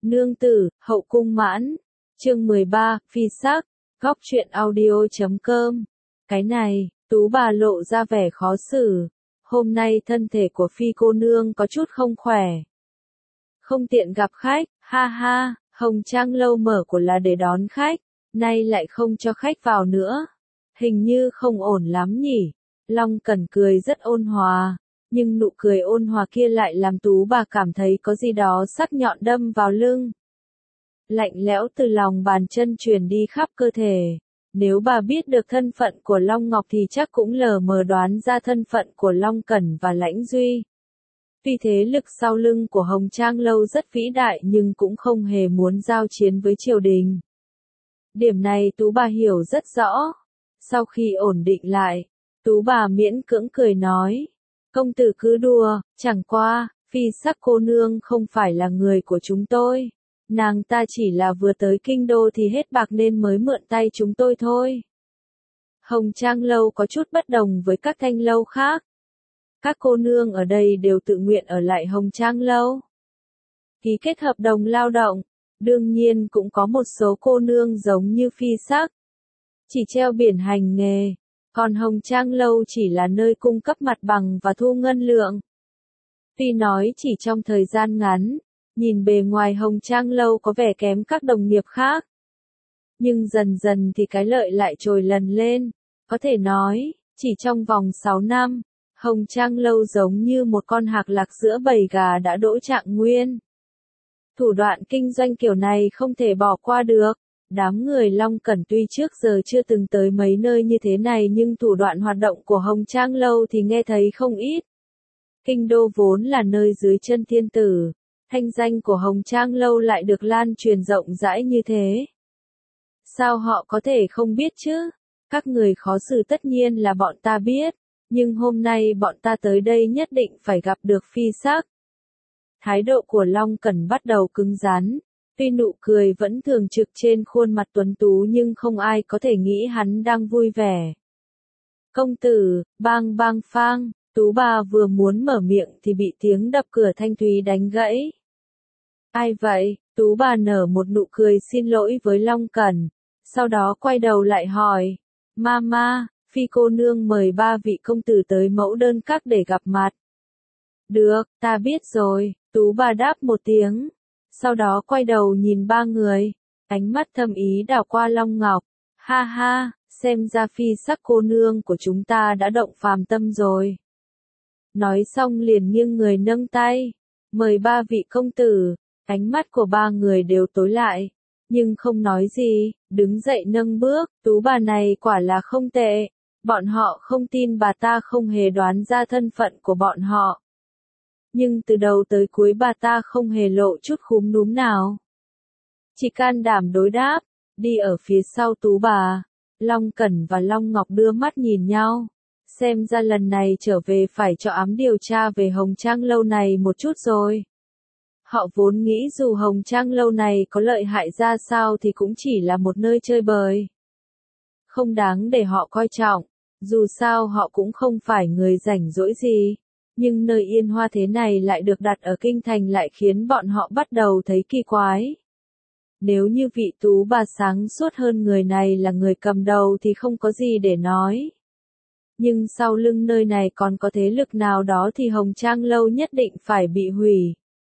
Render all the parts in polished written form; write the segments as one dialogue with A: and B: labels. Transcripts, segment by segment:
A: Nương tử, hậu cung mãn. Chương 13, phi sắc. Góc truyện audio.com. Cái này, Tú bà lộ ra vẻ khó xử. Hôm nay thân thể của phi cô nương có chút không khỏe. Không tiện gặp khách, ha ha, Hồng Trang lâu mở của là để đón khách, nay lại không cho khách vào nữa. Hình như không ổn lắm nhỉ. Long Cẩn cười rất ôn hòa, nhưng nụ cười ôn hòa kia lại làm Tú bà cảm thấy có gì đó sắc nhọn đâm vào lưng. Lạnh lẽo từ lòng bàn chân truyền đi khắp cơ thể. Nếu bà biết được thân phận của Long Ngọc thì chắc cũng lờ mờ đoán ra thân phận của Long Cẩn và Lãnh Duy. Tuy thế lực sau lưng của Hồng Trang lâu rất vĩ đại nhưng cũng không hề muốn giao chiến với triều đình. Điểm này Tú bà hiểu rất rõ. Sau khi ổn định lại, Tú bà miễn cưỡng cười nói. Công tử cứ đùa, chẳng qua, phi sắc cô nương không phải là người của chúng tôi. Nàng ta chỉ là vừa tới kinh đô thì hết bạc nên mới mượn tay chúng tôi thôi. Hồng Trang lâu có chút bất đồng với các thanh lâu khác. Các cô nương ở đây đều tự nguyện ở lại Hồng Trang lâu. Ký kết hợp đồng lao động, đương nhiên cũng có một số cô nương giống như phi sắc. Chỉ treo biển hành nghề, còn Hồng Trang lâu chỉ là nơi cung cấp mặt bằng và thu ngân lượng. Tuy nói chỉ trong thời gian ngắn, nhìn bề ngoài Hồng Trang lâu có vẻ kém các đồng nghiệp khác. Nhưng dần dần thì cái lợi lại trồi lần lên, có thể nói, chỉ trong vòng 6 năm, Hồng Trang lâu giống như một con hạc lạc giữa bầy gà đã đỗ trạng nguyên. Thủ đoạn kinh doanh kiểu này không thể bỏ qua được. Đám người Long Cẩn tuy trước giờ chưa từng tới mấy nơi như thế này nhưng thủ đoạn hoạt động của Hồng Trang lâu thì nghe thấy không ít. Kinh đô vốn là nơi dưới chân thiên tử, thanh danh của Hồng Trang lâu lại được lan truyền rộng rãi như thế. Sao họ có thể không biết chứ? Các người khó xử tất nhiên là bọn ta biết, nhưng hôm nay bọn ta tới đây nhất định phải gặp được phi sắc. Thái độ của Long Cẩn bắt đầu cứng rắn. Tuy nụ cười vẫn thường trực trên khuôn mặt tuấn tú nhưng không ai có thể nghĩ hắn đang vui vẻ. Công tử, bang bang phang, Tú bà vừa muốn mở miệng thì bị tiếng đập cửa thanh thúy đánh gãy. Ai vậy? Tú bà nở một nụ cười xin lỗi với Long Cẩn, sau đó quay đầu lại hỏi. Mama, phi cô nương mời 3 vị công tử tới mẫu đơn các để gặp mặt. Được, ta biết rồi, Tú bà đáp một tiếng. Sau đó quay đầu nhìn 3 người, ánh mắt thâm ý đảo qua Long Ngọc. Ha ha, xem ra phi sắc cô nương của chúng ta đã động phàm tâm rồi. Nói xong liền nghiêng người nâng tay, mời 3 vị công tử. Ánh mắt của 3 người đều tối lại, nhưng không nói gì, đứng dậy nâng bước. Tú bà này quả là không tệ, bọn họ không tin bà ta không hề đoán ra thân phận của bọn họ. Nhưng từ đầu tới cuối bà ta không hề lộ chút khúm núm nào. Chỉ can đảm đối đáp, đi ở phía sau Tú bà. Long Cẩn và Long Ngọc đưa mắt nhìn nhau. Xem ra lần này trở về phải cho ám điều tra về Hồng Trang lâu này một chút rồi. Họ vốn nghĩ dù Hồng Trang lâu này có lợi hại ra sao thì cũng chỉ là một nơi chơi bời. Không đáng để họ coi trọng, dù sao họ cũng không phải người rảnh rỗi gì. Nhưng nơi yên hoa thế này lại được đặt ở kinh thành lại khiến bọn họ bắt đầu thấy kỳ quái. Nếu như vị Tú bà sáng suốt hơn người này là người cầm đầu thì không có gì để nói. Nhưng sau lưng nơi này còn có thế lực nào đó thì Hồng Trang lâu nhất định phải bị hủy.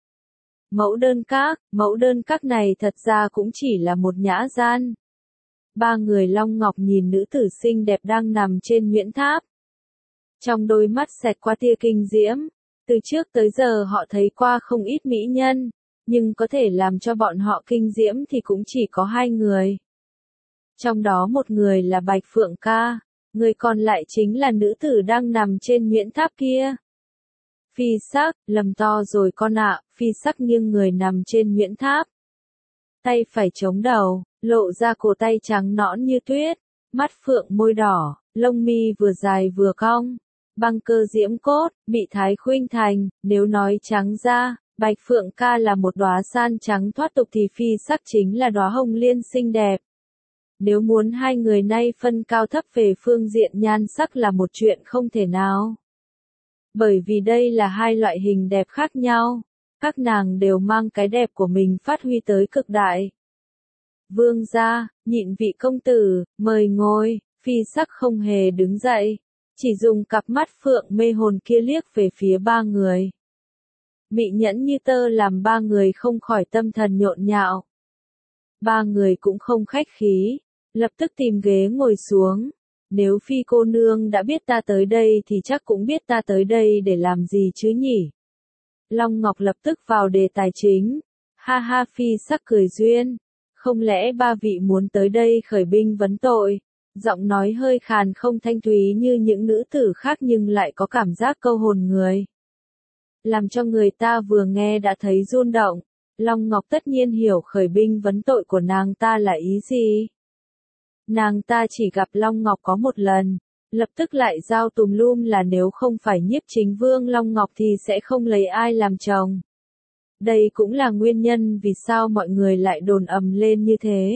A: Mẫu đơn các này thật ra cũng chỉ là một nhã gian. 3 người Long Ngọc nhìn nữ tử xinh đẹp đang nằm trên Nguyễn Tháp. Trong đôi mắt xẹt qua tia kinh diễm, từ trước tới giờ họ thấy qua không ít mỹ nhân, nhưng có thể làm cho bọn họ kinh diễm thì cũng chỉ có 2 người. Trong đó một người là Bạch Phượng Ca, người còn lại chính là nữ tử đang nằm trên Nguyễn Tháp kia. Phi sắc, lầm to rồi con ạ. Phi sắc nghiêng người nằm trên Nguyễn Tháp. Tay phải chống đầu, lộ ra cổ tay trắng nõn như tuyết, mắt phượng môi đỏ, lông mi vừa dài vừa cong. Băng cơ diễm cốt, bị thái khuynh thành. Nếu nói trắng ra, Bạch Phượng Ca là một đóa san trắng thoát tục thì phi sắc chính là đóa hồng liên xinh đẹp. Nếu muốn hai người nay phân cao thấp về phương diện nhan sắc là một chuyện không thể nào. Bởi vì đây là hai loại hình đẹp khác nhau. Các nàng đều mang cái đẹp của mình phát huy tới cực đại. Vương gia, nhịn vị công tử, mời ngồi. Phi sắc không hề đứng dậy, chỉ dùng cặp mắt phượng mê hồn kia liếc về phía ba người. Mị nhẫn như tơ làm ba người không khỏi tâm thần nhộn nhạo. Ba người cũng không khách khí, lập tức tìm ghế ngồi xuống. Nếu Phi cô nương đã biết ta tới đây thì chắc cũng biết ta tới đây để làm gì chứ nhỉ? Long Ngọc lập tức vào đề tài chính. Ha ha, Phi sắc cười duyên. Không lẽ ba vị muốn tới đây khởi binh vấn tội? Giọng nói hơi khàn không thanh thúy như những nữ tử khác nhưng lại có cảm giác câu hồn người. Làm cho người ta vừa nghe đã thấy run động. Long Ngọc tất nhiên hiểu khởi binh vấn tội của nàng ta là ý gì. Nàng ta chỉ gặp Long Ngọc có một lần, lập tức lại giao tùm lum là nếu không phải Nhiếp Chính Vương Long Ngọc thì sẽ không lấy ai làm chồng. Đây cũng là nguyên nhân vì sao mọi người lại đồn ầm lên như thế.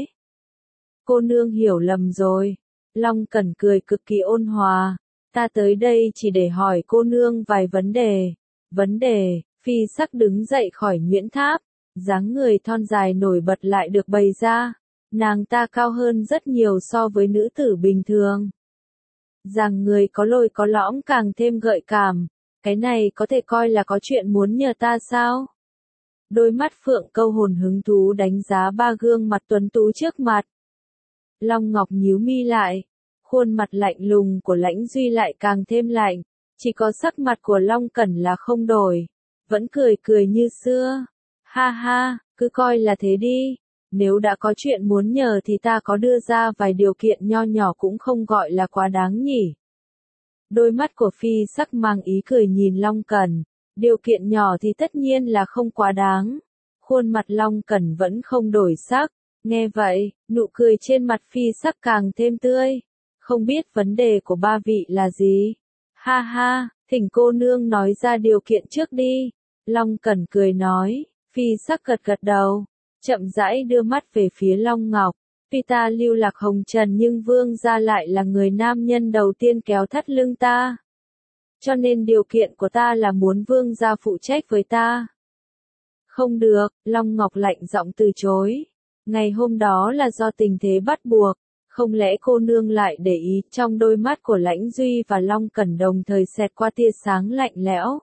A: Cô nương hiểu lầm rồi. Long Cẩn cười cực kỳ ôn hòa. Ta tới đây chỉ để hỏi cô nương vài vấn đề. Vấn đề, Phi sắc đứng dậy khỏi nhuyễn tháp. Dáng người thon dài nổi bật lại được bày ra. Nàng ta cao hơn rất nhiều so với nữ tử bình thường. Rằng người có lồi có lõm càng thêm gợi cảm. Cái này có thể coi là có chuyện muốn nhờ ta sao? Đôi mắt phượng câu hồn hứng thú đánh giá ba gương mặt tuấn tú trước mặt. Long Ngọc nhíu mi lại. Khuôn mặt lạnh lùng của Lãnh Duy lại càng thêm lạnh. Chỉ có sắc mặt của Long Cẩn là không đổi. Vẫn cười cười như xưa. Ha ha, cứ coi là thế đi. Nếu đã có chuyện muốn nhờ thì ta có đưa ra vài điều kiện nho nhỏ cũng không gọi là quá đáng nhỉ. Đôi mắt của Phi sắc mang ý cười nhìn Long Cẩn. Điều kiện nhỏ thì tất nhiên là không quá đáng. Khuôn mặt Long Cẩn vẫn không đổi sắc. Nghe vậy, nụ cười trên mặt Phi sắc càng thêm tươi. Không biết vấn đề của ba vị là gì? Ha ha, thỉnh cô nương nói ra điều kiện trước đi. Long Cẩn cười nói. Phi sắc gật gật đầu. Chậm rãi đưa mắt về phía Long Ngọc. Tuy ta lưu lạc hồng trần nhưng vương gia lại là người nam nhân đầu tiên kéo thắt lưng ta. Cho nên điều kiện của ta là muốn vương gia phụ trách với ta. Không được, Long Ngọc lạnh giọng từ chối. Ngày hôm đó là do tình thế bắt buộc. Không lẽ cô nương lại để ý? Trong đôi mắt của Lãnh Duy và Long Cẩn đồng thời xẹt qua tia sáng lạnh lẽo.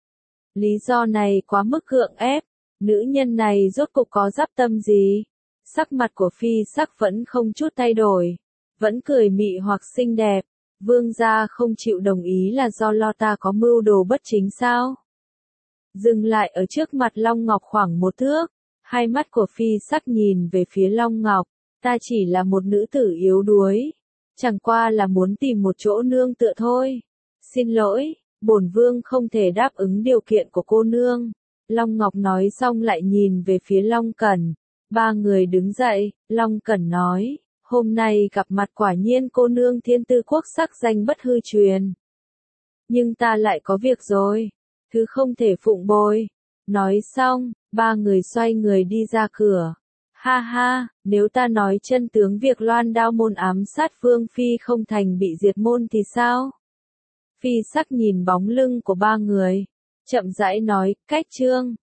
A: Lý do này quá mức gượng ép. Nữ nhân này rốt cục có dắp tâm gì? Sắc mặt của Phi sắc vẫn không chút thay đổi. Vẫn cười mị hoặc xinh đẹp. Vương gia không chịu đồng ý là do lo ta có mưu đồ bất chính sao? Dừng lại ở trước mặt Long Ngọc khoảng một thước. Hai mắt của Phi sắc nhìn về phía Long Ngọc. Ta chỉ là một nữ tử yếu đuối. Chẳng qua là muốn tìm một chỗ nương tựa thôi. Xin lỗi, bổn vương không thể đáp ứng điều kiện của cô nương. Long Ngọc nói xong lại nhìn về phía Long Cẩn. Ba người đứng dậy, Long Cẩn nói. Hôm nay gặp mặt quả nhiên cô nương thiên tư quốc sắc danh bất hư truyền. Nhưng ta lại có việc rồi. Thứ không thể phụng bồi. Nói xong, ba người xoay người đi ra cửa. Ha ha, nếu ta nói chân tướng việc Loan Đao môn ám sát Vương Phi không thành bị diệt môn thì sao? Phi sắc nhìn bóng lưng của ba người. Chậm rãi nói, cách chương.